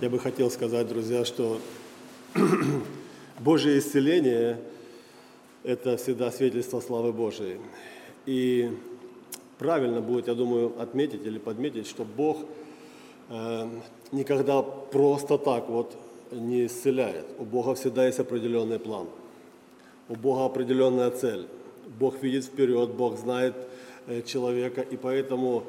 Я бы хотел сказать, друзья, что Божье исцеление – это всегда свидетельство славы Божией. И правильно будет, я думаю, отметить или подметить, что Бог никогда просто так вот не исцеляет. У Бога всегда есть определенный план. У Бога определенная цель. Бог видит вперед, Бог знает человека, и поэтому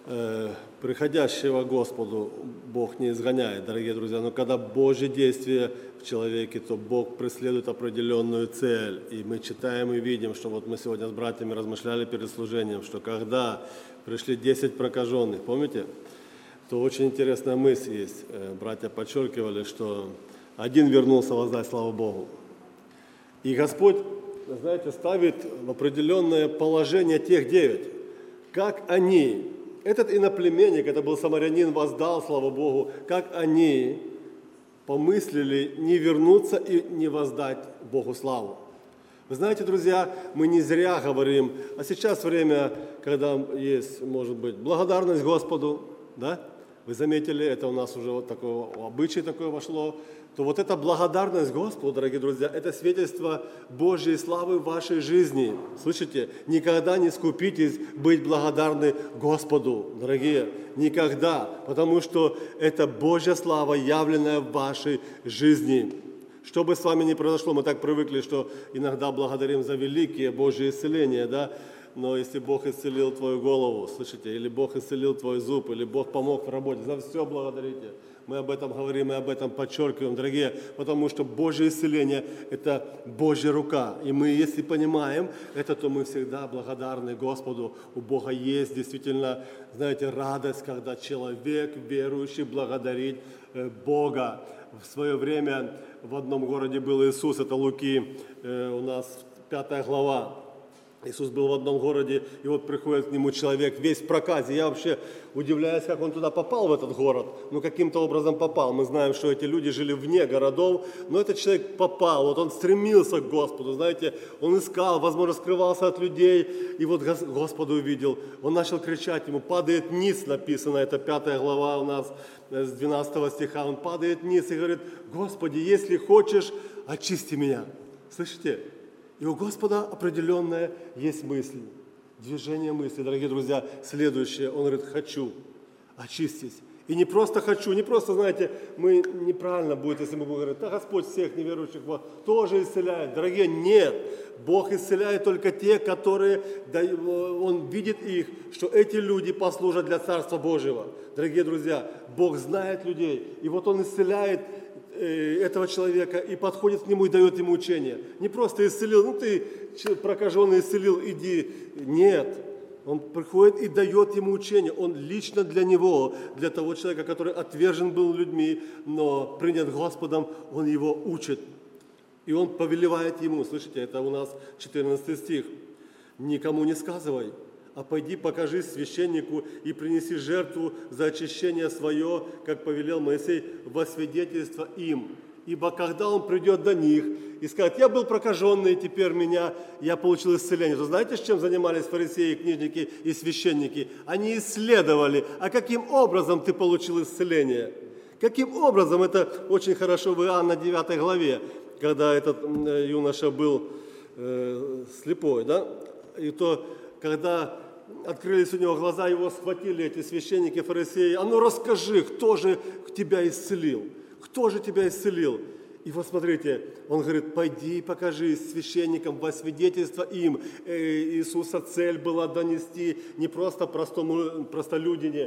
приходящего Господу Бог не изгоняет, дорогие друзья. Но когда Божье действие в человеке, то Бог преследует определенную цель. И мы читаем и видим, что вот мы сегодня с братьями размышляли перед служением, что когда пришли 10 прокаженных, помните, то очень интересная мысль есть. Братья подчеркивали, что один вернулся воздать славу Богу. И Господь, знаете, ставит в определенное положение тех 9. Как они, этот иноплеменник, это был самарянин, воздал славу Богу, как они помыслили не вернуться и не воздать Богу славу. Вы знаете, друзья, мы не зря говорим, а сейчас время, когда есть, может быть, благодарность Господу, да? Вы заметили, это у нас уже вот такое обычай такое вошло, то вот эта благодарность Господу, дорогие друзья, это свидетельство Божьей славы в вашей жизни. Слышите? Никогда не скупитесь быть благодарны Господу, дорогие, никогда, потому что это Божья слава, явленная в вашей жизни. Что бы с вами ни произошло, мы так привыкли, что иногда благодарим за великие Божьи исцеления, да? Но если Бог исцелил твою голову, слышите, или Бог исцелил твой зуб, или Бог помог в работе, за все благодарите. Мы об этом говорим, мы об этом подчеркиваем, дорогие, потому что Божье исцеление – это Божья рука. И мы, если понимаем это, то мы всегда благодарны Господу. У Бога есть действительно, знаете, радость, когда человек, верующий, благодарит Бога. В свое время в одном городе был Иисус, это Луки, у нас 5 глава. Иисус был в одном городе, и вот приходит к нему человек весь в проказе. Я вообще удивляюсь, как он туда попал, в этот город. Ну, каким-то образом попал. Мы знаем, что эти люди жили вне городов, но этот человек попал. Вот он стремился к Господу, знаете, он искал, возможно, скрывался от людей, и вот Господа увидел. Он начал кричать ему, падает ниц, написано, это 5 глава у нас, с 12 стиха. Он падает ниц и говорит, Господи, если хочешь, очисти меня. Слышите? И у Господа определенная есть мысль, движение мысли. Дорогие друзья, следующее, Он говорит, хочу, очистись. И не просто хочу, не просто, знаете, мы неправильно будет, если мы будем говорить, да Господь всех неверующих тоже исцеляет. Дорогие, нет, Бог исцеляет только те, которые, Он видит их, что эти люди послужат для Царства Божьего. Дорогие друзья, Бог знает людей, и вот Он исцеляет этого человека и подходит к нему и дает ему учение. Не просто исцелил, ну ты прокаженный исцелил, иди. Нет, он приходит и дает ему учение. Он лично для него, для того человека, который отвержен был людьми, но принят Господом, он его учит. И он повелевает ему, слышите, это у нас 14 стих. Никому не сказывай, а пойди покажи священнику и принеси жертву за очищение свое, как повелел Моисей, во свидетельство им. Ибо когда он придет до них и скажет, я был прокаженный, теперь я получил исцеление. То знаете, с чем занимались фарисеи, книжники и священники? Они исследовали, а каким образом ты получил исцеление? Каким образом? Это очень хорошо в Иоанна 9 главе, когда этот юноша был слепой, да? И то, когда открылись у него глаза, его схватили эти священники, фарисеи. А ну расскажи, кто же тебя исцелил? Кто же тебя исцелил? И вот смотрите, он говорит, пойди и покажи священникам во свидетельство им. Иисуса цель была донести не просто простолюдине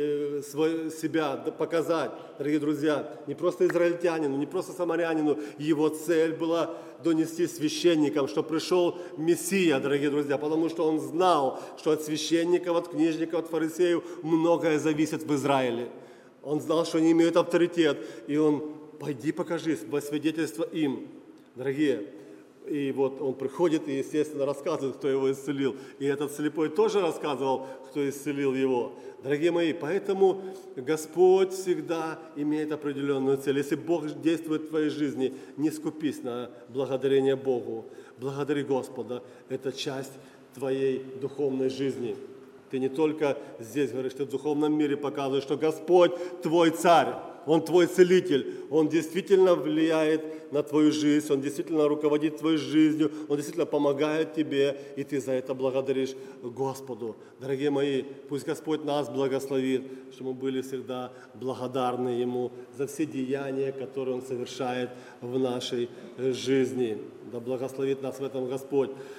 себя показать, дорогие друзья, не просто израильтянину, не просто самарянину. Его цель была донести священникам, что пришел Мессия, дорогие друзья, потому что он знал, что от священников, от книжников, от фарисеев многое зависит в Израиле. Он знал, что они имеют авторитет, и он пойди покажи во свидетельство им, дорогие. И вот он приходит и, естественно, рассказывает, кто его исцелил. И этот слепой тоже рассказывал, кто исцелил его. Дорогие мои, поэтому Господь всегда имеет определенную цель. Если Бог действует в твоей жизни, не скупись на благодарение Богу. Благодари Господа. Это часть твоей духовной жизни. Ты не только здесь говоришь, ты в духовном мире показываешь, что Господь твой царь. Он твой целитель, Он действительно влияет на твою жизнь, Он действительно руководит твоей жизнью, Он действительно помогает тебе, и ты за это благодаришь Господу. Дорогие мои, пусть Господь нас благословит, чтобы мы были всегда благодарны Ему за все деяния, которые Он совершает в нашей жизни. Да благословит нас в этом Господь.